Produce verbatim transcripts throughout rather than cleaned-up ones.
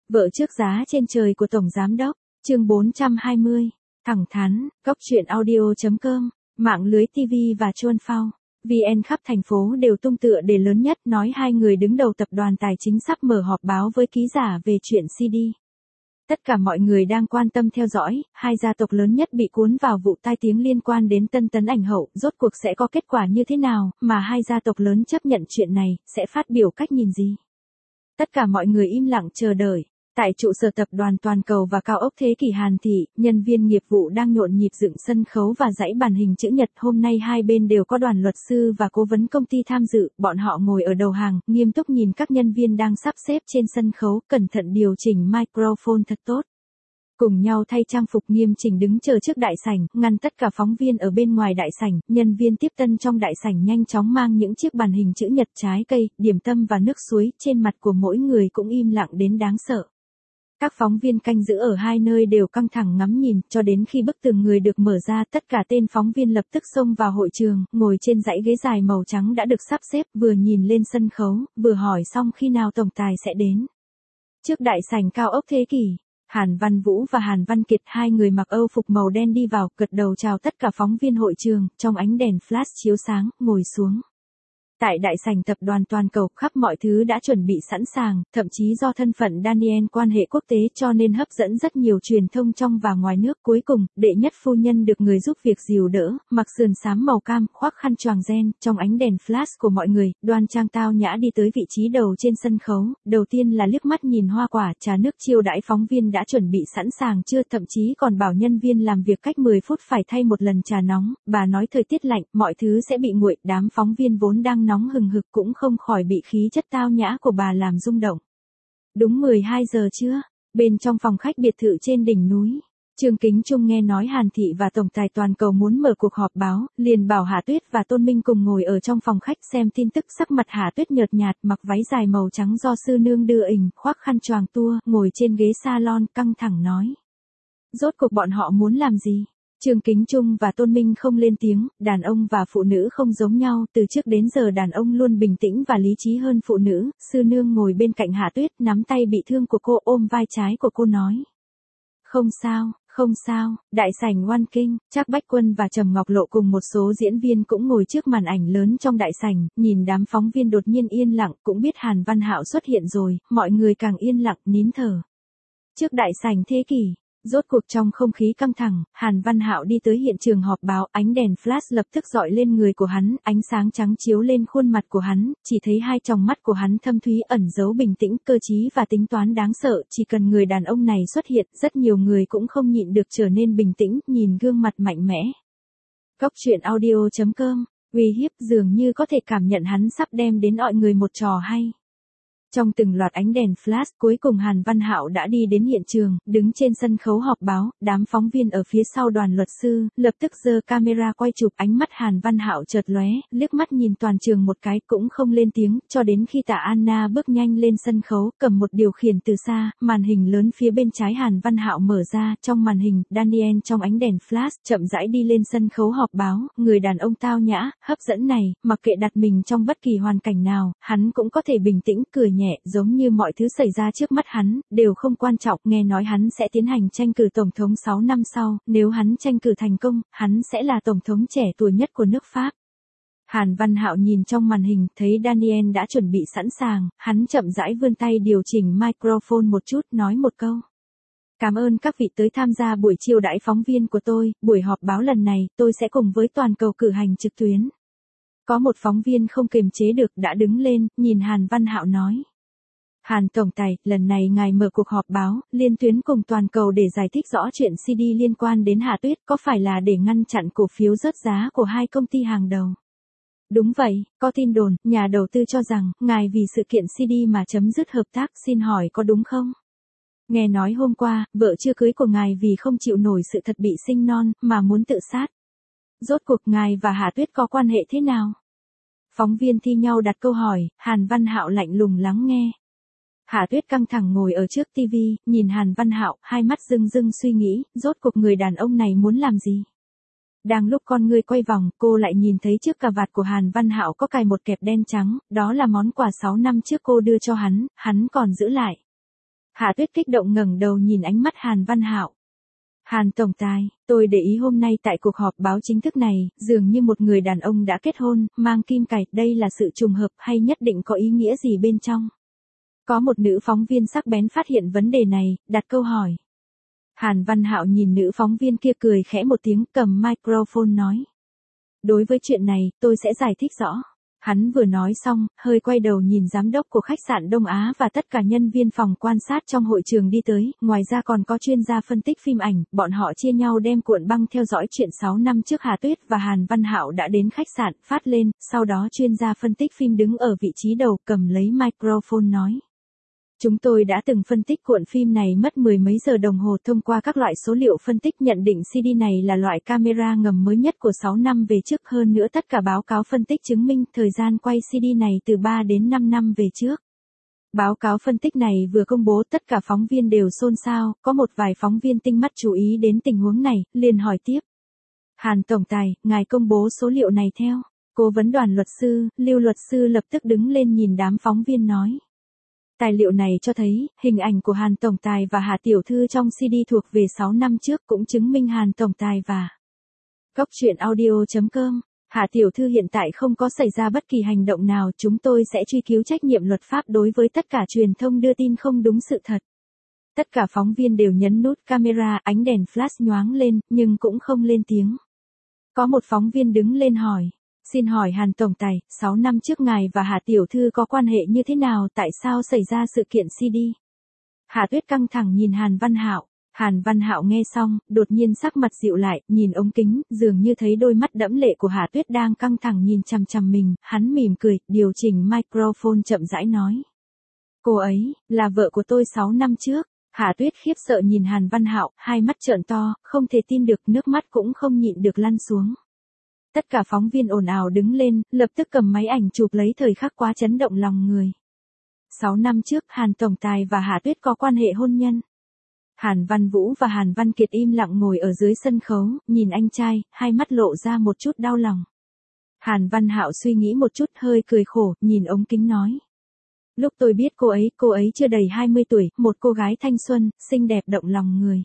Vợ trước giá trên trời của Tổng Giám đốc, chương bốn trăm hai mươi, thẳng thắn, góc truyện audio chấm com, mạng lưới ti vi và chuông phao, vê en khắp thành phố đều tung tựa đề lớn nhất nói hai người đứng đầu tập đoàn tài chính sắp mở họp báo với ký giả về chuyện xê đê. Tất cả mọi người đang quan tâm theo dõi, hai gia tộc lớn nhất bị cuốn vào vụ tai tiếng liên quan đến Tân Tấn ảnh hậu, rốt cuộc sẽ có kết quả như thế nào, mà hai gia tộc lớn chấp nhận chuyện này, sẽ phát biểu cách nhìn gì? Tất cả mọi người im lặng chờ đợi. Tại trụ sở tập đoàn toàn cầu và cao ốc Thế Kỷ Hàn Thị, nhân viên nghiệp vụ đang nhộn nhịp dựng sân khấu và dãy bàn hình chữ nhật. Hôm nay hai bên đều có đoàn luật sư và cố vấn công ty tham dự, bọn họ ngồi ở đầu hàng, nghiêm túc nhìn các nhân viên đang sắp xếp trên sân khấu, cẩn thận điều chỉnh microphone thật tốt. Cùng nhau thay trang phục nghiêm chỉnh đứng chờ trước đại sảnh, ngăn tất cả phóng viên ở bên ngoài đại sảnh, nhân viên tiếp tân trong đại sảnh nhanh chóng mang những chiếc bàn hình chữ nhật, trái cây, điểm tâm và nước suối, trên mặt của mỗi người cũng im lặng đến đáng sợ. Các phóng viên canh giữ ở hai nơi đều căng thẳng ngắm nhìn, cho đến khi bức tường người được mở ra, tất cả tên phóng viên lập tức xông vào hội trường, ngồi trên dãy ghế dài màu trắng đã được sắp xếp, vừa nhìn lên sân khấu, vừa hỏi xong khi nào tổng tài sẽ đến. Trước đại sảnh cao ốc Thế Kỷ, Hàn Văn Vũ và Hàn Văn Kiệt, hai người mặc âu phục màu đen đi vào, gật đầu chào tất cả phóng viên hội trường, trong ánh đèn flash chiếu sáng, ngồi xuống. Tại đại sảnh tập đoàn toàn cầu, khắp mọi thứ đã chuẩn bị sẵn sàng, thậm chí do thân phận Daniel quan hệ quốc tế cho nên hấp dẫn rất nhiều truyền thông trong và ngoài nước. Cuối cùng, đệ nhất phu nhân được người giúp việc dìu đỡ, mặc sườn xám màu cam, khoác khăn choàng ren, trong ánh đèn flash của mọi người, đoan trang tao nhã đi tới vị trí đầu trên sân khấu. Đầu tiên là liếc mắt nhìn hoa quả, trà nước chiêu đãi phóng viên đã chuẩn bị sẵn sàng chưa, thậm chí còn bảo nhân viên làm việc cách mười phút phải thay một lần trà nóng. Bà nói thời tiết lạnh, mọi thứ sẽ bị nguội, đám phóng viên vốn đang nóng hừng hực cũng không khỏi bị khí chất tao nhã của bà làm rung động. Đúng mười hai giờ trưa, bên trong phòng khách biệt thự trên đỉnh núi, Trương Kính Trung nghe nói Hàn Thị và Tổng tài toàn cầu muốn mở cuộc họp báo, liền bảo Hạ Tuyết và Tôn Minh cùng ngồi ở trong phòng khách xem tin tức. Sắc mặt Hạ Tuyết nhợt nhạt, mặc váy dài màu trắng do sư nương đưa ình, khoác khăn choàng tua, ngồi trên ghế salon, căng thẳng nói. Rốt cuộc bọn họ muốn làm gì? Trương Kính Trung và Tôn Minh không lên tiếng, đàn ông và phụ nữ không giống nhau, từ trước đến giờ đàn ông luôn bình tĩnh và lý trí hơn phụ nữ. Sư nương ngồi bên cạnh Hạ Tuyết, nắm tay bị thương của cô, ôm vai trái của cô nói. Không sao, không sao. Đại sảnh One King, Trác Bách Quân và Trầm Ngọc Lộ cùng một số diễn viên cũng ngồi trước màn ảnh lớn trong đại sảnh, nhìn đám phóng viên đột nhiên yên lặng, cũng biết Hàn Văn Hạo xuất hiện rồi, mọi người càng yên lặng, nín thở. Trước đại sảnh Thế Kỷ, rốt cuộc trong không khí căng thẳng, Hàn Văn Hạo đi tới hiện trường họp báo, ánh đèn flash lập tức dọi lên người của hắn, ánh sáng trắng chiếu lên khuôn mặt của hắn, chỉ thấy hai tròng mắt của hắn thâm thúy ẩn giấu bình tĩnh, cơ trí và tính toán đáng sợ. Chỉ cần người đàn ông này xuất hiện, rất nhiều người cũng không nhịn được trở nên bình tĩnh, nhìn gương mặt mạnh mẽ. Góc truyện audio chấm com, uy hiếp, dường như có thể cảm nhận hắn sắp đem đến mọi người một trò hay. Trong từng loạt ánh đèn flash, cuối cùng Hàn Văn Hạo đã đi đến hiện trường, đứng trên sân khấu họp báo, đám phóng viên ở phía sau đoàn luật sư, lập tức giơ camera quay chụp. Ánh mắt Hàn Văn Hạo chợt lóe, liếc mắt nhìn toàn trường một cái, cũng không lên tiếng, cho đến khi Tạ Anna bước nhanh lên sân khấu, cầm một điều khiển từ xa, màn hình lớn phía bên trái Hàn Văn Hạo mở ra, trong màn hình, Daniel trong ánh đèn flash, chậm rãi đi lên sân khấu họp báo, người đàn ông tao nhã, hấp dẫn này, mặc kệ đặt mình trong bất kỳ hoàn cảnh nào, hắn cũng có thể bình tĩnh, cười nhẹ, giống như mọi thứ xảy ra trước mắt hắn, đều không quan trọng. Nghe nói hắn sẽ tiến hành tranh cử tổng thống sáu năm sau, nếu hắn tranh cử thành công, hắn sẽ là tổng thống trẻ tuổi nhất của nước Pháp. Hàn Văn Hạo nhìn trong màn hình, thấy Daniel đã chuẩn bị sẵn sàng, hắn chậm rãi vươn tay điều chỉnh microphone một chút, nói một câu. Cảm ơn các vị tới tham gia buổi chiêu đãi phóng viên của tôi, buổi họp báo lần này, tôi sẽ cùng với toàn cầu cử hành trực tuyến. Có một phóng viên không kiềm chế được đã đứng lên, nhìn Hàn Văn Hạo nói. Hàn Tổng tài, lần này ngài mở cuộc họp báo, liên tuyến cùng toàn cầu để giải thích rõ chuyện xê đê liên quan đến Hạ Tuyết, có phải là để ngăn chặn cổ phiếu rớt giá của hai công ty hàng đầu? Đúng vậy, có tin đồn, nhà đầu tư cho rằng, ngài vì sự kiện xê đê mà chấm dứt hợp tác, xin hỏi có đúng không? Nghe nói hôm qua, vợ chưa cưới của ngài vì không chịu nổi sự thật bị sinh non, mà muốn tự sát. Rốt cuộc ngài và Hạ Tuyết có quan hệ thế nào? Phóng viên thi nhau đặt câu hỏi, Hàn Văn Hạo lạnh lùng lắng nghe. Hạ Tuyết căng thẳng ngồi ở trước ti vi, nhìn Hàn Văn Hạo, hai mắt rưng rưng suy nghĩ, rốt cuộc người đàn ông này muốn làm gì? Đang lúc con ngươi quay vòng, cô lại nhìn thấy trước cà vạt của Hàn Văn Hạo có cài một kẹp đen trắng, đó là món quà sáu năm trước cô đưa cho hắn, hắn còn giữ lại. Hạ Tuyết kích động ngẩng đầu nhìn ánh mắt Hàn Văn Hạo. Hàn tổng tài, tôi để ý hôm nay tại cuộc họp báo chính thức này, dường như một người đàn ông đã kết hôn, mang kim cài, đây là sự trùng hợp hay nhất định có ý nghĩa gì bên trong? Có một nữ phóng viên sắc bén phát hiện vấn đề này, đặt câu hỏi. Hàn Văn Hạo nhìn nữ phóng viên kia cười khẽ một tiếng, cầm microphone nói. Đối với chuyện này, tôi sẽ giải thích rõ. Hắn vừa nói xong, hơi quay đầu nhìn giám đốc của khách sạn Đông Á và tất cả nhân viên phòng quan sát trong hội trường đi tới, ngoài ra còn có chuyên gia phân tích phim ảnh, bọn họ chia nhau đem cuộn băng theo dõi chuyện sáu năm trước Hà Tuyết và Hàn Văn Hạo đã đến khách sạn, phát lên, sau đó chuyên gia phân tích phim đứng ở vị trí đầu cầm lấy microphone nói. Chúng tôi đã từng phân tích cuộn phim này mất mười mấy giờ đồng hồ thông qua các loại số liệu phân tích nhận định xê đê này là loại camera ngầm mới nhất của sáu năm về trước, hơn nữa tất cả báo cáo phân tích chứng minh thời gian quay xê đê này từ ba đến năm năm về trước. Báo cáo phân tích này vừa công bố tất cả phóng viên đều xôn xao, có một vài phóng viên tinh mắt chú ý đến tình huống này, liền hỏi tiếp. Hàn tổng tài, ngài công bố số liệu này theo. Cố vấn đoàn luật sư, Lưu luật sư lập tức đứng lên nhìn đám phóng viên nói. Tài liệu này cho thấy, hình ảnh của Hàn tổng tài và Hà tiểu thư trong xê đê thuộc về sáu năm trước cũng chứng minh Hàn tổng tài và Cóc truyện audio chấm com. Hà tiểu thư hiện tại không có xảy ra bất kỳ hành động nào, chúng tôi sẽ truy cứu trách nhiệm luật pháp đối với tất cả truyền thông đưa tin không đúng sự thật. Tất cả phóng viên đều nhấn nút camera, ánh đèn flash nhoáng lên, nhưng cũng không lên tiếng. Có một phóng viên đứng lên hỏi. Xin hỏi Hàn tổng tài, sáu năm trước ngài và Hà tiểu thư có quan hệ như thế nào, tại sao xảy ra sự kiện xê đê? Hà Tuyết căng thẳng nhìn Hàn Văn Hạo. Hàn Văn Hạo nghe xong, đột nhiên sắc mặt dịu lại, nhìn ống kính, dường như thấy đôi mắt đẫm lệ của Hà Tuyết đang căng thẳng nhìn chằm chằm mình, hắn mỉm cười, điều chỉnh microphone chậm rãi nói. Cô ấy, là vợ của tôi sáu năm trước. Hà Tuyết khiếp sợ nhìn Hàn Văn Hạo, hai mắt trợn to, không thể tin được, nước mắt cũng không nhịn được lăn xuống. Tất cả phóng viên ồn ào đứng lên, lập tức cầm máy ảnh chụp lấy thời khắc quá chấn động lòng người. Sáu năm trước, Hàn tổng tài và Hà Tuyết có quan hệ hôn nhân. Hàn Văn Vũ và Hàn Văn Kiệt im lặng ngồi ở dưới sân khấu, nhìn anh trai, hai mắt lộ ra một chút đau lòng. Hàn Văn Hạo suy nghĩ một chút, hơi cười khổ, nhìn ống kính nói. Lúc tôi biết cô ấy, cô ấy chưa đầy hai mươi tuổi, một cô gái thanh xuân, xinh đẹp động lòng người.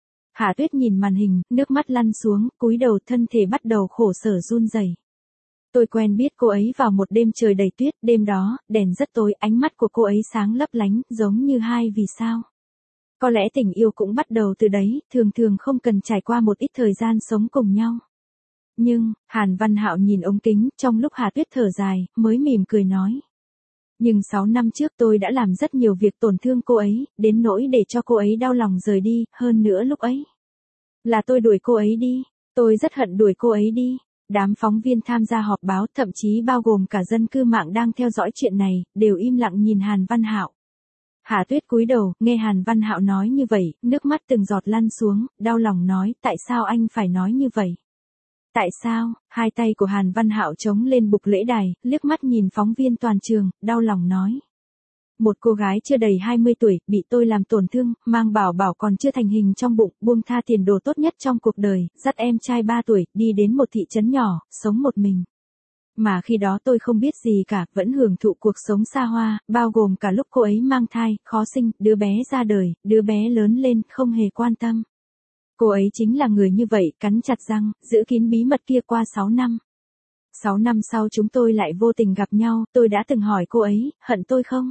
Hà Tuyết nhìn màn hình, nước mắt lăn xuống, cúi đầu, thân thể bắt đầu khổ sở run rẩy. Tôi quen biết cô ấy vào một đêm trời đầy tuyết, đêm đó, đèn rất tối, ánh mắt của cô ấy sáng lấp lánh, giống như hai vì sao. Có lẽ tình yêu cũng bắt đầu từ đấy, thường thường không cần trải qua một ít thời gian sống cùng nhau. Nhưng, Hàn Văn Hạo nhìn ống kính, trong lúc Hà Tuyết thở dài, mới mỉm cười nói. Nhưng sáu năm trước tôi đã làm rất nhiều việc tổn thương cô ấy, đến nỗi để cho cô ấy đau lòng rời đi, hơn nữa lúc ấy. Là tôi đuổi cô ấy đi, tôi rất hận đuổi cô ấy đi. Đám phóng viên tham gia họp báo, thậm chí bao gồm cả dân cư mạng đang theo dõi chuyện này, đều im lặng nhìn Hàn Văn Hạo. Hà Tuyết cúi đầu, nghe Hàn Văn Hạo nói như vậy, nước mắt từng giọt lăn xuống, đau lòng nói, tại sao anh phải nói như vậy? Tại sao? Hai tay của Hàn Văn Hạo chống lên bục lễ đài, liếc mắt nhìn phóng viên toàn trường, đau lòng nói. Một cô gái chưa đầy hai mươi tuổi, bị tôi làm tổn thương, mang bảo bảo còn chưa thành hình trong bụng, buông tha tiền đồ tốt nhất trong cuộc đời, dắt em trai ba tuổi, đi đến một thị trấn nhỏ, sống một mình. Mà khi đó tôi không biết gì cả, vẫn hưởng thụ cuộc sống xa hoa, bao gồm cả lúc cô ấy mang thai, khó sinh, đứa bé ra đời, đứa bé lớn lên, không hề quan tâm. Cô ấy chính là người như vậy, cắn chặt răng, giữ kín bí mật kia qua sáu năm. Sáu năm sau chúng tôi lại vô tình gặp nhau, tôi đã từng hỏi cô ấy, hận tôi không?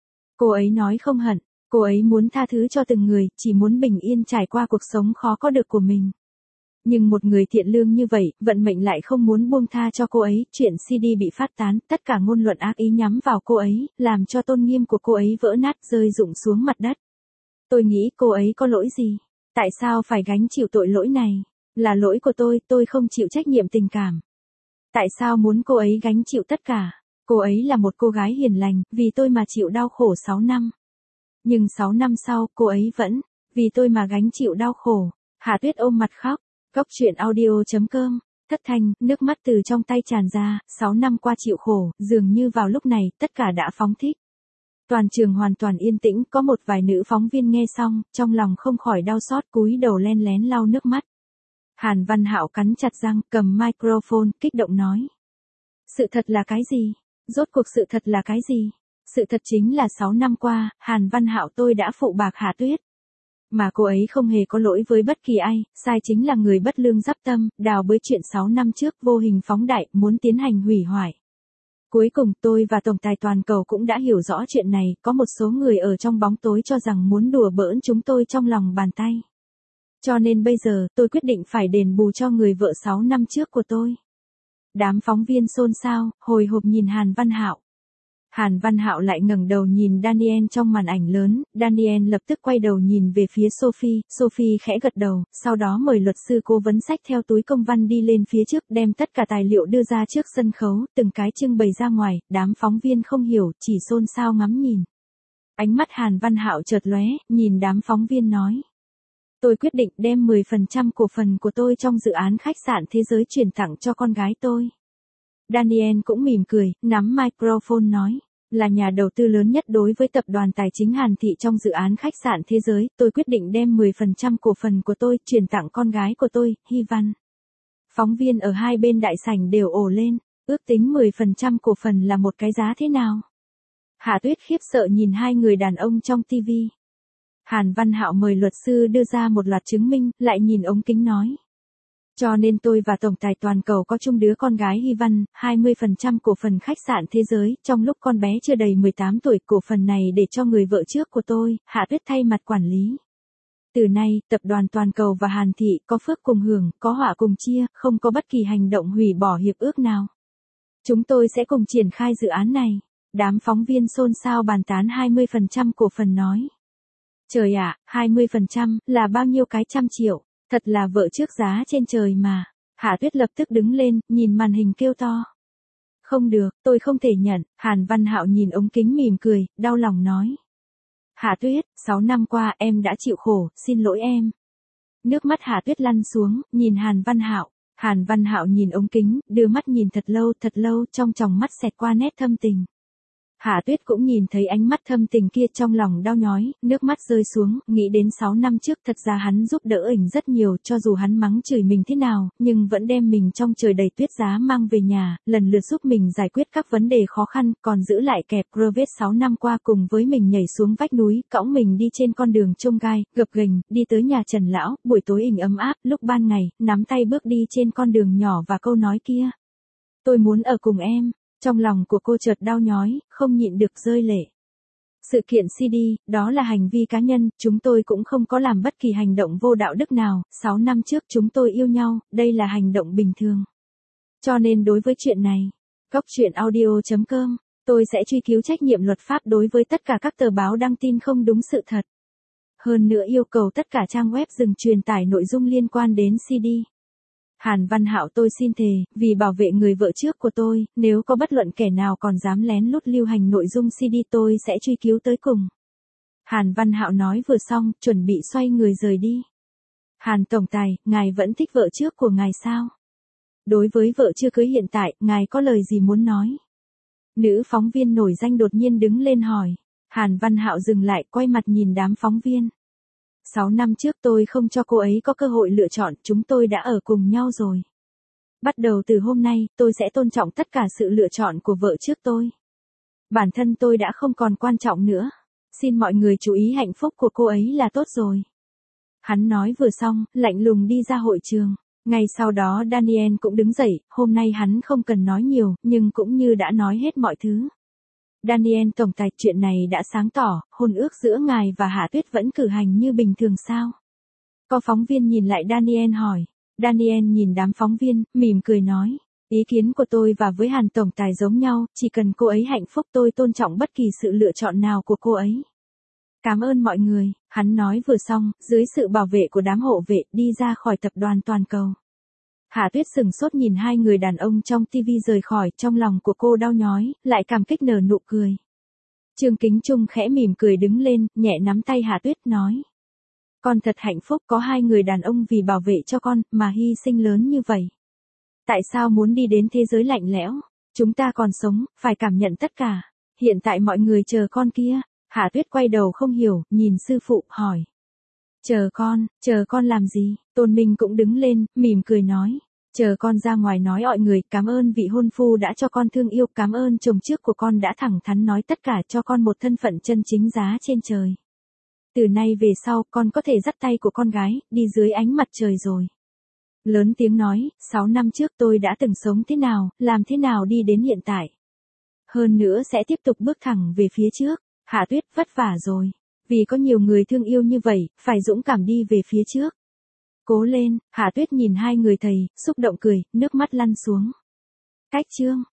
Cô ấy nói không hận, cô ấy muốn tha thứ cho từng người, chỉ muốn bình yên trải qua cuộc sống khó có được của mình. Nhưng một người thiện lương như vậy, vận mệnh lại không muốn buông tha cho cô ấy, chuyện xê đê bị phát tán, tất cả ngôn luận ác ý nhắm vào cô ấy, làm cho tôn nghiêm của cô ấy vỡ nát rơi rụng xuống mặt đất. Tôi nghĩ cô ấy có lỗi gì? Tại sao phải gánh chịu tội lỗi này? Là lỗi của tôi, tôi không chịu trách nhiệm tình cảm. Tại sao muốn cô ấy gánh chịu tất cả? Cô ấy là một cô gái hiền lành, vì tôi mà chịu đau khổ sáu năm. Nhưng sáu năm sau, cô ấy vẫn, vì tôi mà gánh chịu đau khổ. Hà Tuyết ôm mặt khóc. Cóc truyện audio chấm com. Thất thanh, nước mắt từ trong tay tràn ra, sáu năm qua chịu khổ, dường như vào lúc này, tất cả đã phóng thích. Toàn trường hoàn toàn yên tĩnh, có một vài nữ phóng viên nghe xong, trong lòng không khỏi đau xót, cúi đầu len lén lau nước mắt. Hàn Văn Hạo cắn chặt răng, cầm microphone, kích động nói. Sự thật là cái gì? Rốt cuộc sự thật là cái gì? Sự thật chính là sáu năm qua, Hàn Văn Hạo tôi đã phụ bạc Hạ Tuyết. Mà cô ấy không hề có lỗi với bất kỳ ai, sai chính là người bất lương giáp tâm, đào bới chuyện sáu năm trước vô hình phóng đại, muốn tiến hành hủy hoại. Cuối cùng tôi và Tổng tài toàn cầu cũng đã hiểu rõ chuyện này, có một số người ở trong bóng tối cho rằng muốn đùa bỡn chúng tôi trong lòng bàn tay. Cho nên bây giờ, tôi quyết định phải đền bù cho người vợ sáu năm trước của tôi. Đám phóng viên xôn xao, hồi hộp nhìn Hàn Văn Hạo. Hàn Văn Hạo lại ngẩng đầu nhìn Daniel trong màn ảnh lớn, Daniel lập tức quay đầu nhìn về phía Sophie, Sophie khẽ gật đầu, sau đó mời luật sư cố vấn xách theo túi công văn đi lên phía trước đem tất cả tài liệu đưa ra trước sân khấu, từng cái trưng bày ra ngoài, đám phóng viên không hiểu, chỉ xôn xao ngắm nhìn. Ánh mắt Hàn Văn Hạo chợt lóe, nhìn đám phóng viên nói. Tôi quyết định đem mười phần trăm cổ phần của tôi trong dự án khách sạn thế giới chuyển tặng cho con gái tôi. Daniel cũng mỉm cười, nắm microphone nói, là nhà đầu tư lớn nhất đối với tập đoàn tài chính Hàn Thị trong dự án khách sạn thế giới, tôi quyết định đem mười phần trăm cổ phần của tôi chuyển tặng con gái của tôi, Hy Văn. Phóng viên ở hai bên đại sảnh đều ồ lên, ước tính mười phần trăm cổ phần là một cái giá thế nào? Hạ Tuyết khiếp sợ nhìn hai người đàn ông trong ti vi. Hàn Văn Hạo mời luật sư đưa ra một loạt chứng minh, lại nhìn ống kính nói. Cho nên tôi và Tổng tài toàn cầu có chung đứa con gái Hy Văn, hai mươi phần trăm cổ phần khách sạn thế giới, trong lúc con bé chưa đầy mười tám tuổi, cổ phần này để cho người vợ trước của tôi, Hạ Tuyết thay mặt quản lý. Từ nay, tập đoàn toàn cầu và Hàn Thị có phước cùng hưởng, có họa cùng chia, không có bất kỳ hành động hủy bỏ hiệp ước nào. Chúng tôi sẽ cùng triển khai dự án này. Đám phóng viên xôn xao bàn tán hai mươi phần trăm cổ phần nói. Trời ạ, à, hai mươi phần trăm là bao nhiêu cái trăm triệu, thật là vợ trước giá trên trời mà. Hạ Tuyết lập tức đứng lên, nhìn màn hình kêu to. Không được, tôi không thể nhận. Hàn Văn Hạo nhìn ống kính mỉm cười, đau lòng nói. Hạ Tuyết, sáu năm qua em đã chịu khổ, xin lỗi em. Nước mắt Hạ Tuyết lăn xuống, nhìn Hàn Văn Hạo. Hàn Văn Hạo nhìn ống kính, đưa mắt nhìn thật lâu thật lâu, trong tròng mắt xẹt qua nét thâm tình. Hạ Tuyết cũng nhìn thấy ánh mắt thâm tình kia, trong lòng đau nhói, nước mắt rơi xuống, nghĩ đến sáu năm trước thật ra hắn giúp đỡ ỉnh rất nhiều, cho dù hắn mắng chửi mình thế nào, nhưng vẫn đem mình trong trời đầy tuyết giá mang về nhà, lần lượt giúp mình giải quyết các vấn đề khó khăn, còn giữ lại kẹp Corvette sáu năm qua cùng với mình nhảy xuống vách núi, cõng mình đi trên con đường chông gai, gập ghềnh, đi tới nhà Trần Lão, buổi tối ỉnh ấm áp, lúc ban ngày, nắm tay bước đi trên con đường nhỏ và câu nói kia. Tôi muốn ở cùng em. Trong lòng của cô chợt đau nhói, không nhịn được rơi lệ. Sự kiện xê đê, đó là hành vi cá nhân, chúng tôi cũng không có làm bất kỳ hành động vô đạo đức nào, sáu năm trước chúng tôi yêu nhau, đây là hành động bình thường. Cho nên đối với chuyện này, góc truyện audio chấm com, tôi sẽ truy cứu trách nhiệm luật pháp đối với tất cả các tờ báo đăng tin không đúng sự thật. Hơn nữa yêu cầu tất cả trang web dừng truyền tải nội dung liên quan đến xê đê. Hàn Văn Hạo tôi xin thề, vì bảo vệ người vợ trước của tôi, nếu có bất luận kẻ nào còn dám lén lút lưu hành nội dung xê đê tôi sẽ truy cứu tới cùng. Hàn Văn Hạo nói vừa xong, chuẩn bị xoay người rời đi. Hàn Tổng Tài, ngài vẫn thích vợ trước của ngài sao? Đối với vợ chưa cưới hiện tại, ngài có lời gì muốn nói? Nữ phóng viên nổi danh đột nhiên đứng lên hỏi. Hàn Văn Hạo dừng lại, quay mặt nhìn đám phóng viên. Sáu năm trước tôi không cho cô ấy có cơ hội lựa chọn, chúng tôi đã ở cùng nhau rồi. Bắt đầu từ hôm nay, tôi sẽ tôn trọng tất cả sự lựa chọn của vợ trước tôi. Bản thân tôi đã không còn quan trọng nữa. Xin mọi người chú ý hạnh phúc của cô ấy là tốt rồi. Hắn nói vừa xong, lạnh lùng đi ra hội trường. Ngay sau đó Daniel cũng đứng dậy, hôm nay hắn không cần nói nhiều, nhưng cũng như đã nói hết mọi thứ. Daniel Tổng Tài, chuyện này đã sáng tỏ, hôn ước giữa ngài và Hạ Tuyết vẫn cử hành như bình thường sao? Có phóng viên nhìn lại Daniel hỏi. Daniel nhìn đám phóng viên, mỉm cười nói. Ý kiến của tôi và với Hàn Tổng Tài giống nhau, chỉ cần cô ấy hạnh phúc tôi tôn trọng bất kỳ sự lựa chọn nào của cô ấy. Cảm ơn mọi người, hắn nói vừa xong, dưới sự bảo vệ của đám hộ vệ, đi ra khỏi tập đoàn toàn cầu. Hạ Tuyết sừng sốt nhìn hai người đàn ông trong ti vi rời khỏi, trong lòng của cô đau nhói, lại cảm kích nở nụ cười. Trương Kính Trung khẽ mỉm cười đứng lên, nhẹ nắm tay Hạ Tuyết nói. Con thật hạnh phúc có hai người đàn ông vì bảo vệ cho con, mà hy sinh lớn như vậy. Tại sao muốn đi đến thế giới lạnh lẽo? Chúng ta còn sống, phải cảm nhận tất cả. Hiện tại mọi người chờ con kia. Hạ Tuyết quay đầu không hiểu, nhìn sư phụ, hỏi. Chờ con, chờ con làm gì? Tôn Minh cũng đứng lên, mỉm cười nói. Chờ con ra ngoài nói mọi người, cảm ơn vị hôn phu đã cho con thương yêu, cảm ơn chồng trước của con đã thẳng thắn nói tất cả cho con một thân phận chân chính giá trên trời. Từ nay về sau, con có thể dắt tay của con gái, đi dưới ánh mặt trời rồi. Lớn tiếng nói, sáu năm trước tôi đã từng sống thế nào, làm thế nào đi đến hiện tại. Hơn nữa sẽ tiếp tục bước thẳng về phía trước. Hạ Tuyết vất vả rồi. Vì có nhiều người thương yêu như vậy, phải dũng cảm đi về phía trước. Cố lên, Hạ Tuyết nhìn hai người thầy, xúc động cười, nước mắt lăn xuống. Cách chương.